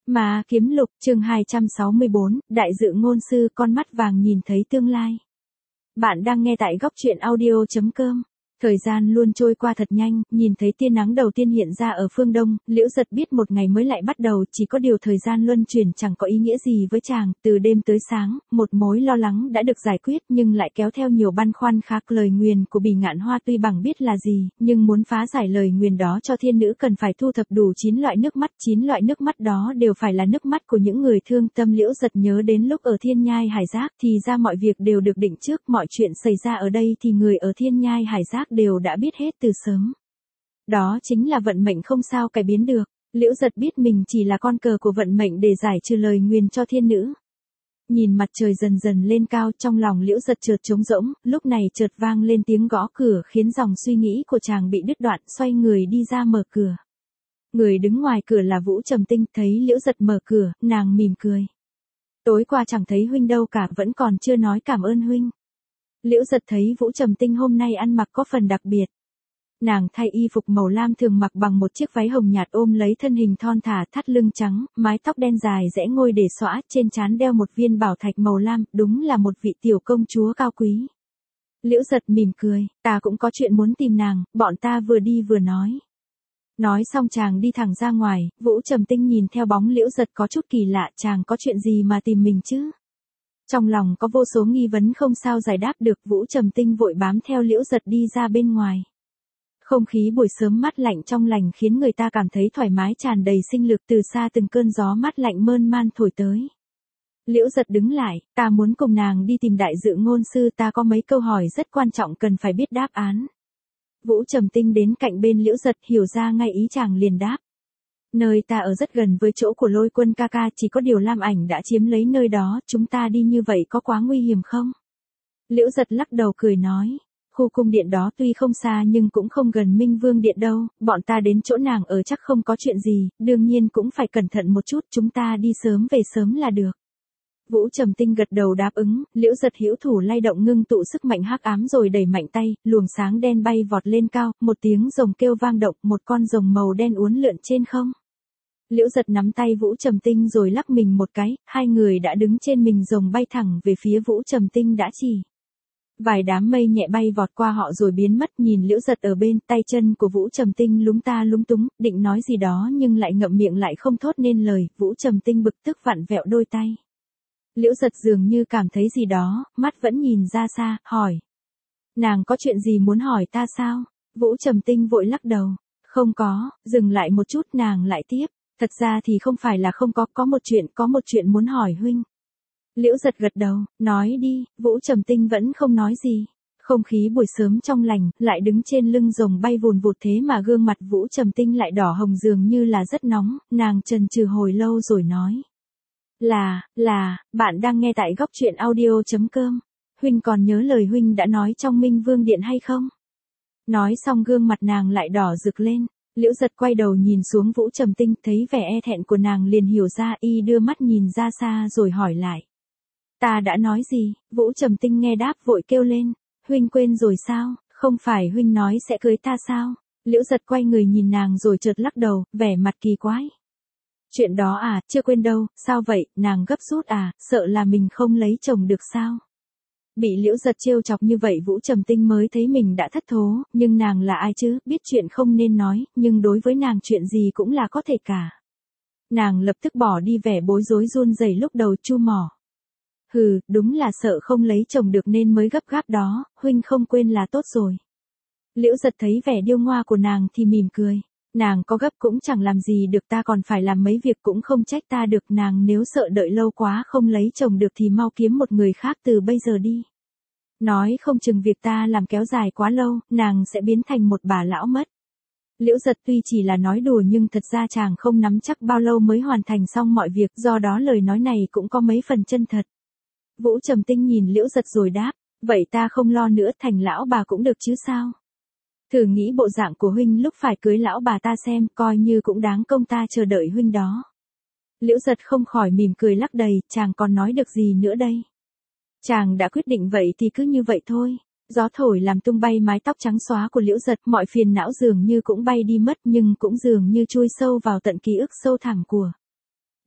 Ma Kiếm Lục, chương 264, Đại dự ngôn sư con mắt vàng nhìn thấy tương lai. Bạn đang nghe tại góc truyện audio.com. Thời gian luôn trôi qua thật nhanh, nhìn thấy tia nắng đầu tiên hiện ra ở phương đông, Liễu Giật biết một ngày mới lại bắt đầu, chỉ có điều thời gian luân chuyển chẳng có ý nghĩa gì với chàng, từ đêm tới sáng, một mối lo lắng đã được giải quyết nhưng lại kéo theo nhiều băn khoăn khác. Lời nguyền của Bỉ Ngạn Hoa tuy bằng biết là gì, nhưng muốn phá giải lời nguyền đó cho thiên nữ cần phải thu thập đủ 9 loại nước mắt, 9 loại nước mắt đó đều phải là nước mắt của những người thương tâm. Liễu Giật nhớ đến lúc ở Thiên Nhai Hải Giác, thì ra mọi việc đều được định trước, mọi chuyện xảy ra ở đây thì người ở Thiên Nhai Hải Giác đều đã biết hết từ sớm. Đó chính là vận mệnh không sao cải biến được. Liễu Giật biết mình chỉ là con cờ của vận mệnh để giải trừ lời nguyền cho thiên nữ. Nhìn mặt trời dần dần lên cao, trong lòng Liễu Giật chợt trống rỗng, lúc này chợt vang lên tiếng gõ cửa khiến dòng suy nghĩ của chàng bị đứt đoạn, xoay người đi ra mở cửa. Người đứng ngoài cửa là Vũ Trầm Tinh, thấy Liễu Giật mở cửa, nàng mỉm cười. Tối qua chẳng thấy huynh đâu cả, vẫn còn chưa nói cảm ơn huynh. Liễu Giật thấy Vũ Trầm Tinh hôm nay ăn mặc có phần đặc biệt. Nàng thay y phục màu lam thường mặc bằng một chiếc váy hồng nhạt ôm lấy thân hình thon thả, thắt lưng trắng, mái tóc đen dài rẽ ngôi để xõa, trên trán đeo một viên bảo thạch màu lam, đúng là một vị tiểu công chúa cao quý. Liễu Giật mỉm cười, ta cũng có chuyện muốn tìm nàng, bọn ta vừa đi vừa nói. Nói xong chàng đi thẳng ra ngoài, Vũ Trầm Tinh nhìn theo bóng Liễu Giật có chút kỳ lạ, chàng có chuyện gì mà tìm mình chứ? Trong lòng có vô số nghi vấn không sao giải đáp được, Vũ Trầm Tinh vội bám theo Liễu Giật đi ra bên ngoài. Không khí buổi sớm mát lạnh trong lành khiến người ta cảm thấy thoải mái, tràn đầy sinh lực, từ xa từng cơn gió mát lạnh mơn man thổi tới. Liễu Giật đứng lại, ta muốn cùng nàng đi tìm đại dự ngôn sư, ta có mấy câu hỏi rất quan trọng cần phải biết đáp án. Vũ Trầm Tinh đến cạnh bên Liễu Giật, hiểu ra ngay ý chàng liền đáp. Nơi ta ở rất gần với chỗ của Lôi Quân ca ca, chỉ có điều Lam Ảnh đã chiếm lấy nơi đó, chúng ta đi như vậy có quá nguy hiểm không? Liễu Giật lắc đầu cười nói, khu cung điện đó tuy không xa nhưng cũng không gần Minh Vương điện đâu, bọn ta đến chỗ nàng ở chắc không có chuyện gì, đương nhiên cũng phải cẩn thận một chút, chúng ta đi sớm về sớm là được. Vũ Trầm Tinh gật đầu đáp ứng, Liễu Giật hữu thủ lay động ngưng tụ sức mạnh hắc ám rồi đẩy mạnh tay, luồng sáng đen bay vọt lên cao, một tiếng rồng kêu vang động, một con rồng màu đen uốn lượn trên không. Liễu Giật nắm tay Vũ Trầm Tinh rồi lắc mình một cái, hai người đã đứng trên mình rồng bay thẳng về phía Vũ Trầm Tinh đã chỉ. Vài đám mây nhẹ bay vọt qua họ rồi biến mất, nhìn Liễu Giật ở bên, tay chân của Vũ Trầm Tinh lúng ta lúng túng, định nói gì đó nhưng lại ngậm miệng lại không thốt nên lời, Vũ Trầm Tinh bực tức vặn vẹo đôi tay. Liễu Giật dường như cảm thấy gì đó, mắt vẫn nhìn ra xa, hỏi. Nàng có chuyện gì muốn hỏi ta sao? Vũ Trầm Tinh vội lắc đầu. Không có, dừng lại một chút nàng lại tiếp. Thật ra thì không phải là không có một chuyện muốn hỏi huynh. Liễu Giật gật đầu, nói đi, Vũ Trầm Tinh vẫn không nói gì. Không khí buổi sớm trong lành, lại đứng trên lưng rồng bay vùn vụt thế mà gương mặt Vũ Trầm Tinh lại đỏ hồng dường như là rất nóng, nàng chần chừ hồi lâu rồi nói. Bạn đang nghe tại góc truyện audio.com. Huynh còn nhớ lời huynh đã nói trong Minh Vương điện hay không? Nói xong gương mặt nàng lại đỏ rực lên. Liễu Giật quay đầu nhìn xuống Vũ Trầm Tinh, thấy vẻ e thẹn của nàng liền hiểu ra, y đưa mắt nhìn ra xa rồi hỏi lại. Ta đã nói gì? Vũ Trầm Tinh nghe đáp vội kêu lên. Huynh quên rồi sao? Không phải huynh nói sẽ cưới ta sao? Liễu Giật quay người nhìn nàng rồi chợt lắc đầu, vẻ mặt kỳ quái. Chuyện đó à, chưa quên đâu, sao vậy, nàng gấp rút à, sợ là mình không lấy chồng được sao? Bị Liễu Giật trêu chọc như vậy Vũ Trầm Tinh mới thấy mình đã thất thố, nhưng nàng là ai chứ, biết chuyện không nên nói, nhưng đối với nàng chuyện gì cũng là có thể cả. Nàng lập tức bỏ đi vẻ bối rối run rẩy lúc đầu chu mỏ. Hừ, đúng là sợ không lấy chồng được nên mới gấp gáp đó, huynh không quên là tốt rồi. Liễu Giật thấy vẻ điêu ngoa của nàng thì mỉm cười. Nàng có gấp cũng chẳng làm gì được, ta còn phải làm mấy việc cũng không trách ta được, nàng nếu sợ đợi lâu quá không lấy chồng được thì mau kiếm một người khác từ bây giờ đi. Nói không chừng việc ta làm kéo dài quá lâu, nàng sẽ biến thành một bà lão mất. Liễu Giật tuy chỉ là nói đùa nhưng thật ra chàng không nắm chắc bao lâu mới hoàn thành xong mọi việc, do đó lời nói này cũng có mấy phần chân thật. Vũ Trầm Tinh nhìn Liễu Giật rồi đáp, vậy ta không lo nữa, thành lão bà cũng được chứ sao? Thử nghĩ bộ dạng của huynh lúc phải cưới lão bà ta xem, coi như cũng đáng công ta chờ đợi huynh đó. Liễu Giật không khỏi mỉm cười lắc đầy, chàng còn nói được gì nữa đây? Chàng đã quyết định vậy thì cứ như vậy thôi. Gió thổi làm tung bay mái tóc trắng xóa của Liễu Giật, mọi phiền não dường như cũng bay đi mất nhưng cũng dường như chui sâu vào tận ký ức sâu thẳm của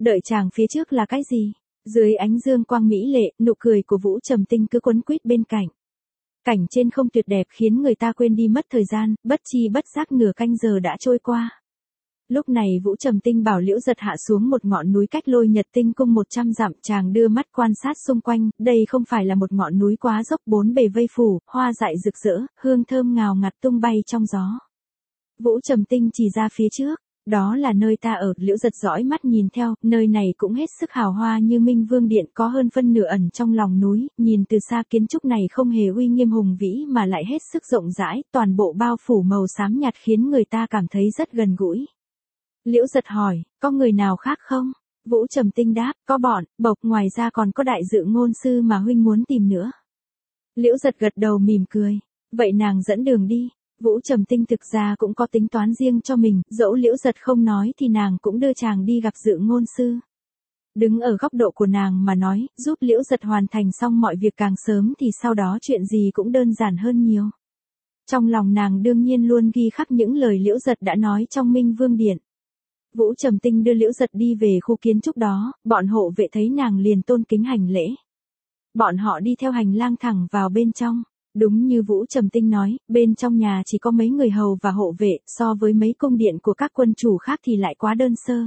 Đợi chàng phía trước là cái gì? Dưới ánh dương quang mỹ lệ, nụ cười của Vũ Trầm Tinh cứ quấn quýt bên cạnh. Cảnh trên không tuyệt đẹp khiến người ta quên đi mất thời gian, bất chi bất giác nửa canh giờ đã trôi qua. Lúc này Vũ Trầm Tinh bảo Liễu Giật hạ xuống một ngọn núi cách Lôi Nhật Tinh cung 100 dặm, chàng đưa mắt quan sát xung quanh, đây không phải là một ngọn núi quá dốc, bốn bề vây phủ, hoa dại rực rỡ, hương thơm ngào ngạt tung bay trong gió. Vũ Trầm Tinh chỉ ra phía trước, đó là nơi ta ở. Liễu Giật dõi mắt nhìn theo, nơi này cũng hết sức hào hoa như Minh Vương Điện, có hơn phân nửa ẩn trong lòng núi, nhìn từ xa kiến trúc này không hề uy nghiêm hùng vĩ mà lại hết sức rộng rãi, toàn bộ bao phủ màu xám nhạt khiến người ta cảm thấy rất gần gũi. Liễu Giật hỏi, có người nào khác không? Vũ Trầm Tinh đáp, có bọn, Bộc, ngoài ra còn có đại dự ngôn sư mà huynh muốn tìm nữa. Liễu Giật gật đầu mỉm cười, vậy nàng dẫn đường đi. Vũ Trầm Tinh thực ra cũng có tính toán riêng cho mình, dẫu Liễu Giật không nói thì nàng cũng đưa chàng đi gặp dự ngôn sư. Đứng ở góc độ của nàng mà nói, giúp Liễu Giật hoàn thành xong mọi việc càng sớm thì sau đó chuyện gì cũng đơn giản hơn nhiều. Trong lòng nàng đương nhiên luôn ghi khắc những lời Liễu Giật đã nói trong Minh Vương Điện. Vũ Trầm Tinh đưa Liễu Giật đi về khu kiến trúc đó, bọn hộ vệ thấy nàng liền tôn kính hành lễ. Bọn họ đi theo hành lang thẳng vào bên trong. Đúng như Vũ Trầm Tinh nói, bên trong nhà chỉ có mấy người hầu và hộ vệ, so với mấy cung điện của các quân chủ khác thì lại quá đơn sơ.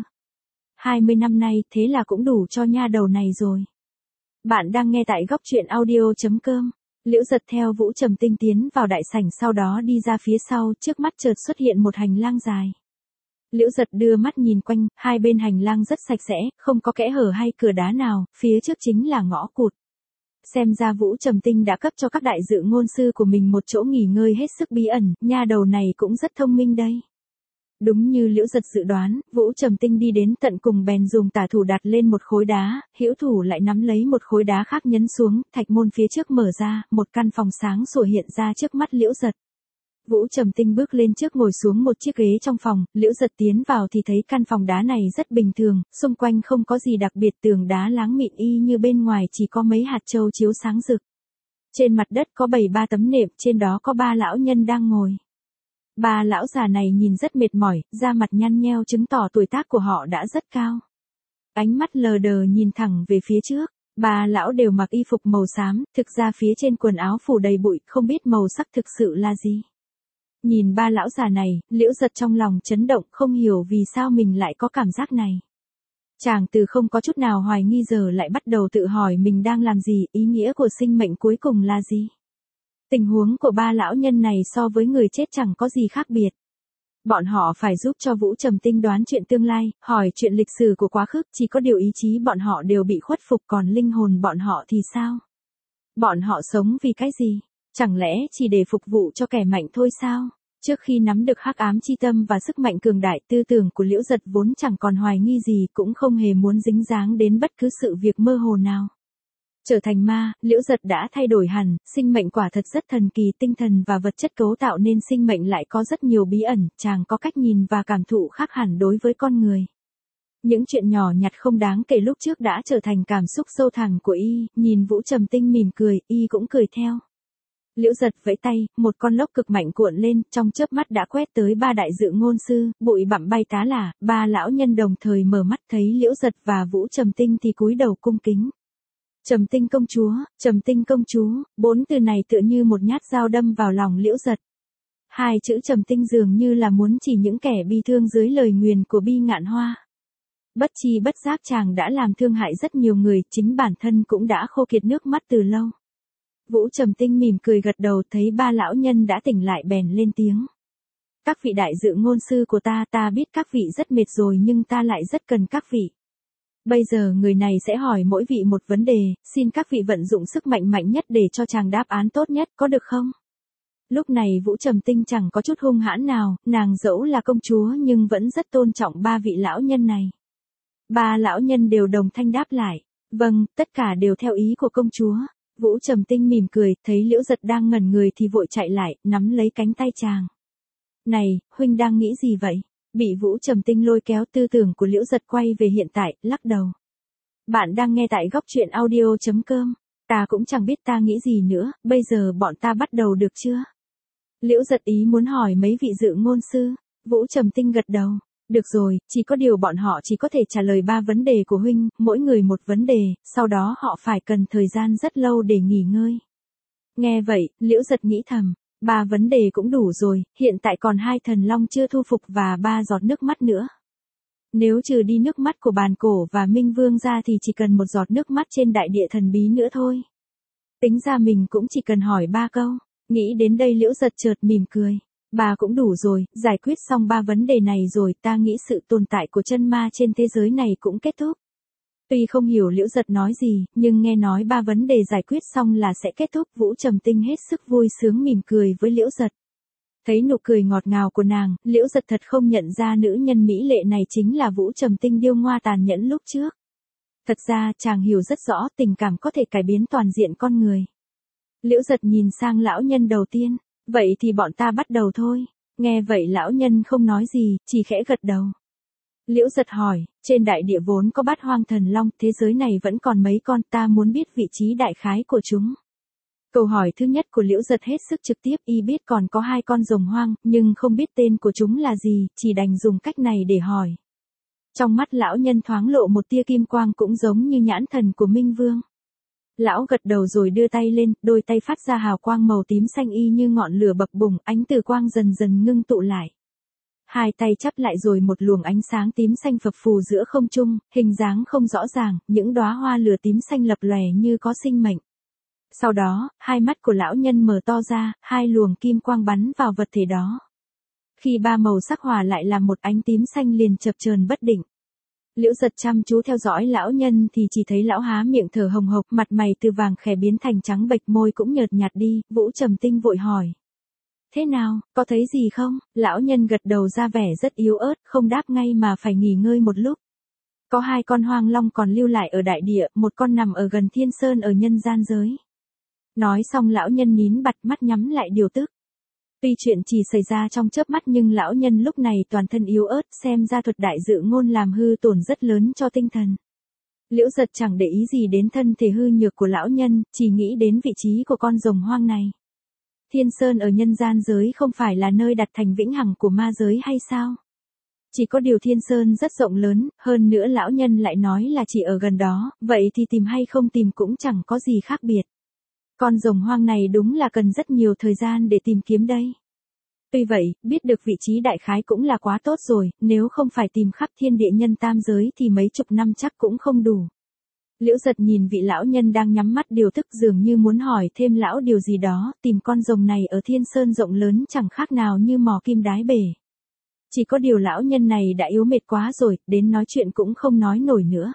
20 năm nay, thế là cũng đủ cho nha đầu này rồi. Bạn đang nghe tại góc truyện audio.com. Liễu Giật theo Vũ Trầm Tinh tiến vào đại sảnh, sau đó đi ra phía sau, trước mắt chợt xuất hiện một hành lang dài. Liễu Giật đưa mắt nhìn quanh, hai bên hành lang rất sạch sẽ, không có kẽ hở hay cửa đá nào, phía trước chính là ngõ cụt. Xem ra Vũ Trầm Tinh đã cấp cho các đại dự ngôn sư của mình một chỗ nghỉ ngơi hết sức bí ẩn, nha đầu này cũng rất thông minh đây. Đúng như Liễu Giật dự đoán, Vũ Trầm Tinh đi đến tận cùng bèn dùng tả thủ đặt lên một khối đá, hữu thủ lại nắm lấy một khối đá khác nhấn xuống, thạch môn phía trước mở ra, một căn phòng sáng sủa hiện ra trước mắt Liễu Giật. Vũ Trầm Tinh bước lên trước ngồi xuống một chiếc ghế trong phòng, Liễu Giật tiến vào thì thấy căn phòng đá này rất bình thường, xung quanh không có gì đặc biệt, tường đá láng mịn y như bên ngoài chỉ có mấy hạt châu chiếu sáng rực. Trên mặt đất có bày 3 tấm nệm, trên đó có 3 lão nhân đang ngồi. 3 lão già này nhìn rất mệt mỏi, da mặt nhăn nheo chứng tỏ tuổi tác của họ đã rất cao. Ánh mắt lờ đờ nhìn thẳng về phía trước. 3 lão đều mặc y phục màu xám, thực ra phía trên quần áo phủ đầy bụi, không biết màu sắc thực sự là gì. Nhìn 3 lão già này, Liễu Giật trong lòng chấn động, không hiểu vì sao mình lại có cảm giác này. Chàng từ không có chút nào hoài nghi giờ lại bắt đầu tự hỏi mình đang làm gì, ý nghĩa của sinh mệnh cuối cùng là gì. Tình huống của 3 lão nhân này so với người chết chẳng có gì khác biệt. Bọn họ phải giúp cho Vũ Trầm Tinh đoán chuyện tương lai, hỏi chuyện lịch sử của quá khứ, chỉ có điều ý chí bọn họ đều bị khuất phục, còn linh hồn bọn họ thì sao? Bọn họ sống vì cái gì? Chẳng lẽ chỉ để phục vụ cho kẻ mạnh thôi sao? Trước khi nắm được hắc ám chi tâm và sức mạnh cường đại, tư tưởng của Liễu Giật vốn chẳng còn hoài nghi gì, cũng không hề muốn dính dáng đến bất cứ sự việc mơ hồ nào. Trở thành ma, Liễu Giật đã thay đổi hẳn, sinh mệnh quả thật rất thần kỳ, tinh thần và vật chất cấu tạo nên sinh mệnh lại có rất nhiều bí ẩn, chàng có cách nhìn và cảm thụ khác hẳn đối với con người. Những chuyện nhỏ nhặt không đáng kể lúc trước đã trở thành cảm xúc sâu thẳm của y, nhìn Vũ Trầm Tinh mỉm cười, y cũng cười theo. Liễu Giật vẫy tay, một con lốc cực mạnh cuộn lên, trong chớp mắt đã quét tới 3 đại dự ngôn sư, bụi bặm bay tá lả, 3 lão nhân đồng thời mở mắt thấy Liễu Giật và Vũ Trầm Tinh thì cúi đầu cung kính. Trầm Tinh công chúa, 4 từ này tựa như một nhát dao đâm vào lòng Liễu Giật. 2 chữ Trầm Tinh dường như là muốn chỉ những kẻ bi thương dưới lời nguyền của Bi Ngạn Hoa. Bất chi bất giác chàng đã làm thương hại rất nhiều người, chính bản thân cũng đã khô kiệt nước mắt từ lâu. Vũ Trầm Tinh mỉm cười gật đầu, thấy 3 lão nhân đã tỉnh lại bèn lên tiếng. Các vị đại dự ngôn sư của ta biết các vị rất mệt rồi nhưng ta lại rất cần các vị. Bây giờ người này sẽ hỏi mỗi vị một vấn đề, xin các vị vận dụng sức mạnh mạnh nhất để cho chàng đáp án tốt nhất, có được không? Lúc này Vũ Trầm Tinh chẳng có chút hung hãn nào, nàng dẫu là công chúa nhưng vẫn rất tôn trọng 3 vị lão nhân này. 3 lão nhân đều đồng thanh đáp lại, vâng, tất cả đều theo ý của công chúa. Vũ Trầm Tinh mỉm cười, thấy Liễu Giật đang ngẩn người thì vội chạy lại, nắm lấy cánh tay chàng. Này, huynh đang nghĩ gì vậy? Bị Vũ Trầm Tinh lôi kéo, tư tưởng của Liễu Giật quay về hiện tại, lắc đầu. Bạn đang nghe tại góc truyện audio.com. Ta cũng chẳng biết ta nghĩ gì nữa, bây giờ bọn ta bắt đầu được chưa? Liễu Giật ý muốn hỏi mấy vị dự ngôn sư. Vũ Trầm Tinh gật đầu. Được rồi, chỉ có điều bọn họ chỉ có thể trả lời 3 vấn đề của huynh, mỗi người một vấn đề, sau đó họ phải cần thời gian rất lâu để nghỉ ngơi. Nghe vậy, Liễu Giật nghĩ thầm, 3 vấn đề cũng đủ rồi, hiện tại còn 2 thần long chưa thu phục và 3 giọt nước mắt nữa. Nếu trừ đi nước mắt của bàn cổ và Minh Vương ra thì chỉ cần một giọt nước mắt trên đại địa thần bí nữa thôi. Tính ra mình cũng chỉ cần hỏi 3 câu, nghĩ đến đây Liễu Giật chợt mỉm cười. Bà cũng đủ rồi, giải quyết xong 3 vấn đề này rồi ta nghĩ sự tồn tại của chân ma trên thế giới này cũng kết thúc. Tuy không hiểu Liễu Giật nói gì, nhưng nghe nói 3 vấn đề giải quyết xong là sẽ kết thúc, Vũ Trầm Tinh hết sức vui sướng mỉm cười với Liễu Giật. Thấy nụ cười ngọt ngào của nàng, Liễu Giật thật không nhận ra nữ nhân mỹ lệ này chính là Vũ Trầm Tinh điêu ngoa tàn nhẫn lúc trước. Thật ra chàng hiểu rất rõ tình cảm có thể cải biến toàn diện con người. Liễu Giật nhìn sang lão nhân đầu tiên, vậy thì bọn ta bắt đầu thôi. Nghe vậy lão nhân không nói gì, chỉ khẽ gật đầu. Liễu Giật hỏi, trên đại địa vốn có bát hoang thần long, thế giới này vẫn còn mấy con, ta muốn biết vị trí đại khái của chúng. Câu hỏi thứ nhất của Liễu Giật hết sức trực tiếp, y biết còn có 2 con rồng hoang, nhưng không biết tên của chúng là gì, chỉ đành dùng cách này để hỏi. Trong mắt lão nhân thoáng lộ một tia kim quang cũng giống như nhãn thần của Minh Vương. Lão gật đầu rồi đưa tay lên, đôi tay phát ra hào quang màu tím xanh y như ngọn lửa bập bùng, ánh từ quang dần dần ngưng tụ lại. 2 tay chắp lại rồi một luồng ánh sáng tím xanh phập phù giữa không trung, hình dáng không rõ ràng, những đóa hoa lửa tím xanh lập lòe như có sinh mệnh. Sau đó, 2 mắt của lão nhân mở to ra, 2 luồng kim quang bắn vào vật thể đó. Khi 3 màu sắc hòa lại làm một ánh tím xanh liền chập chờn bất định. Liễu Giật chăm chú theo dõi lão nhân thì chỉ thấy lão há miệng thở hồng hộc, mặt mày từ vàng khè biến thành trắng bệch, môi cũng nhợt nhạt đi. Vũ Trầm Tinh vội hỏi, thế nào, có thấy gì không? Lão nhân gật đầu ra vẻ rất yếu ớt, không đáp ngay mà phải nghỉ ngơi một lúc. Có 2 con hoang long còn lưu lại ở đại địa, một con nằm ở gần Thiên Sơn ở nhân gian giới. Nói xong lão nhân nín bặt, mắt nhắm lại điều tức. Tuy chuyện chỉ xảy ra trong chớp mắt nhưng lão nhân lúc này toàn thân yếu ớt, xem ra thuật đại dự ngôn làm hư tổn rất lớn cho tinh thần. Liễu Giật chẳng để ý gì đến thân thể hư nhược của lão nhân, chỉ nghĩ đến vị trí của con rồng hoang này. Thiên Sơn ở nhân gian giới không phải là nơi đặt thành vĩnh hằng của ma giới hay sao? Chỉ có điều Thiên Sơn rất rộng lớn, hơn nữa lão nhân lại nói là chỉ ở gần đó, vậy thì tìm hay không tìm cũng chẳng có gì khác biệt. Con rồng hoang này đúng là cần rất nhiều thời gian để tìm kiếm đây. Tuy vậy, biết được vị trí đại khái cũng là quá tốt rồi, nếu không phải tìm khắp thiên địa nhân tam giới thì mấy chục năm chắc cũng không đủ. Liễu Giật nhìn vị lão nhân đang nhắm mắt điều tức dường như muốn hỏi thêm lão điều gì đó, tìm con rồng này ở Thiên Sơn rộng lớn chẳng khác nào như mò kim đáy bể. Chỉ có điều lão nhân này đã yếu mệt quá rồi, đến nói chuyện cũng không nói nổi nữa.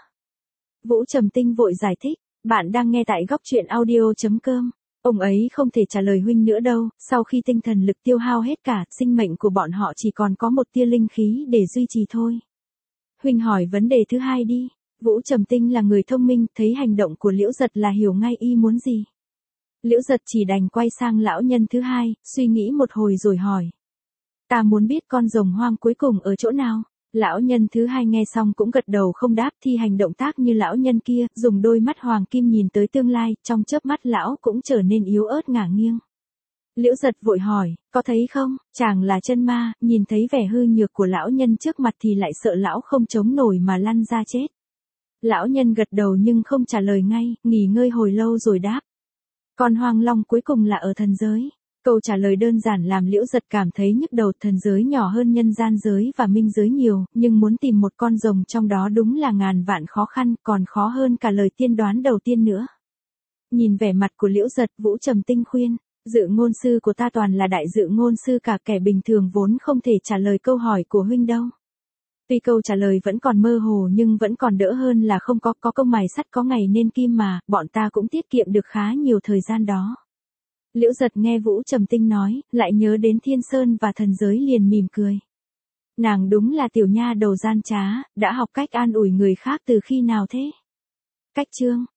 Vũ Trầm Tinh vội giải thích, bạn đang nghe tại góc truyện audio.com. Ông ấy không thể trả lời huynh nữa đâu, sau khi tinh thần lực tiêu hao hết cả, sinh mệnh của bọn họ chỉ còn có một tia linh khí để duy trì thôi. Huynh hỏi vấn đề thứ 2 đi. Vũ Trầm Tinh là người thông minh, thấy hành động của Liễu Giật là hiểu ngay y muốn gì. Liễu Giật chỉ đành quay sang lão nhân thứ 2, suy nghĩ một hồi rồi hỏi. Ta muốn biết con rồng hoang cuối cùng ở chỗ nào? Lão nhân thứ 2 nghe xong cũng gật đầu không đáp, thi hành động tác như lão nhân kia, dùng đôi mắt hoàng kim nhìn tới tương lai, trong chớp mắt lão cũng trở nên yếu ớt ngả nghiêng. Liễu Giật vội hỏi, có thấy không, chàng là chân ma, nhìn thấy vẻ hư nhược của lão nhân trước mặt thì lại sợ lão không chống nổi mà lăn ra chết. Lão nhân gật đầu nhưng không trả lời ngay, nghỉ ngơi hồi lâu rồi đáp. Con hoang long cuối cùng là ở thần giới. Câu trả lời đơn giản làm Liễu Giật cảm thấy nhức đầu, thần giới nhỏ hơn nhân gian giới và minh giới nhiều, nhưng muốn tìm một con rồng trong đó đúng là ngàn vạn khó khăn, còn khó hơn cả lời tiên đoán đầu tiên nữa. Nhìn vẻ mặt của Liễu Giật, Vũ Trầm Tinh khuyên, dự ngôn sư của ta toàn là đại dự ngôn sư cả, kẻ bình thường vốn không thể trả lời câu hỏi của huynh đâu. Tuy câu trả lời vẫn còn mơ hồ nhưng vẫn còn đỡ hơn là không có câu mài sắt có ngày nên kim mà, bọn ta cũng tiết kiệm được khá nhiều thời gian đó. Liễu Giật nghe Vũ Trầm Tinh nói, lại nhớ đến Thiên Sơn và thần giới liền mỉm cười. Nàng đúng là tiểu nha đầu gian trá, đã học cách an ủi người khác từ khi nào thế? Cách chương